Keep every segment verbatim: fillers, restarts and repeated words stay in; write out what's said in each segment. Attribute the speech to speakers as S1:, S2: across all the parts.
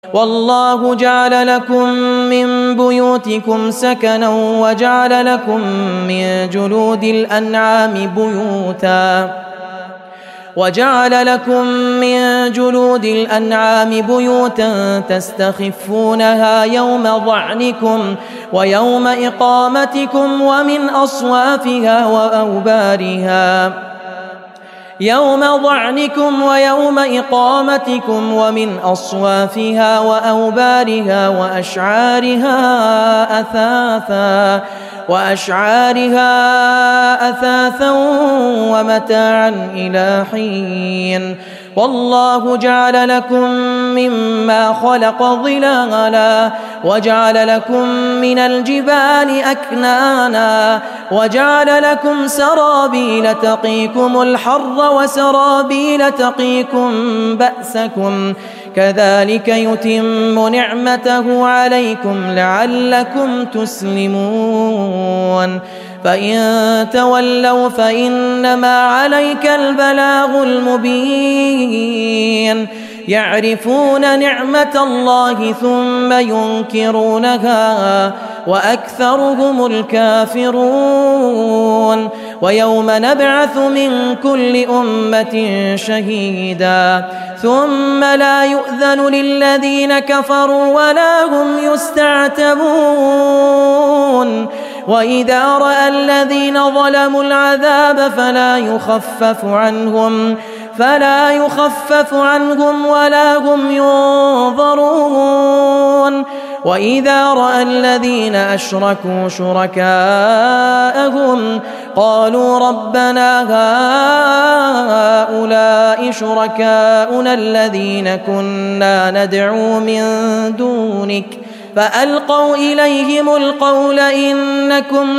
S1: والله جعل لكم من بيوتكم سكنا وجعل لكم من جلود الأنعام بيوتا وجعل لكم من جلود الأنعام بيوتا تستخفونها يوم ظعنكم ويوم إقامتكم ومن أصوافها وأوبارها يوم ظعنكم ويوم إقامتكم ومن أصوافها وأوبارها وأشعارها أثاثا وأشعارها أثاثا ومتاعا إلى حين والله جعل لكم مما خلق ظلالا وجعل لكم من الجبال أكنانا وجعل لكم سرابيل تقيكم الحر وسرابيل تقيكم بأسكم كذلك يتم نعمته عليكم لعلكم تسلمون فإن تولوا فإنما عليك البلاغ المبين يعرفون نعمة الله ثم ينكرونها وأكثرهم الكافرون ويوم نبعث من كل أمة شهيدا ثم لا يؤذن للذين كفروا ولا هم يستعتبون وإذا رأى الذين ظلموا العذاب فلا يخفف عنهم فلا يخفف عنهم ولا هم ينظرون وإذا رأى الذين أشركوا شركاءهم قالوا ربنا هؤلاء شركاؤنا الذين كنا ندعو من دونك فألقوا إليهم القول إنكم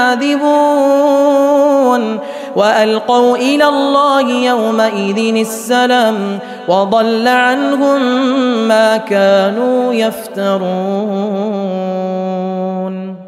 S1: لكاذبون وألقوا إلى الله يومئذ السلام وضل عنهم ما كانوا يفترون.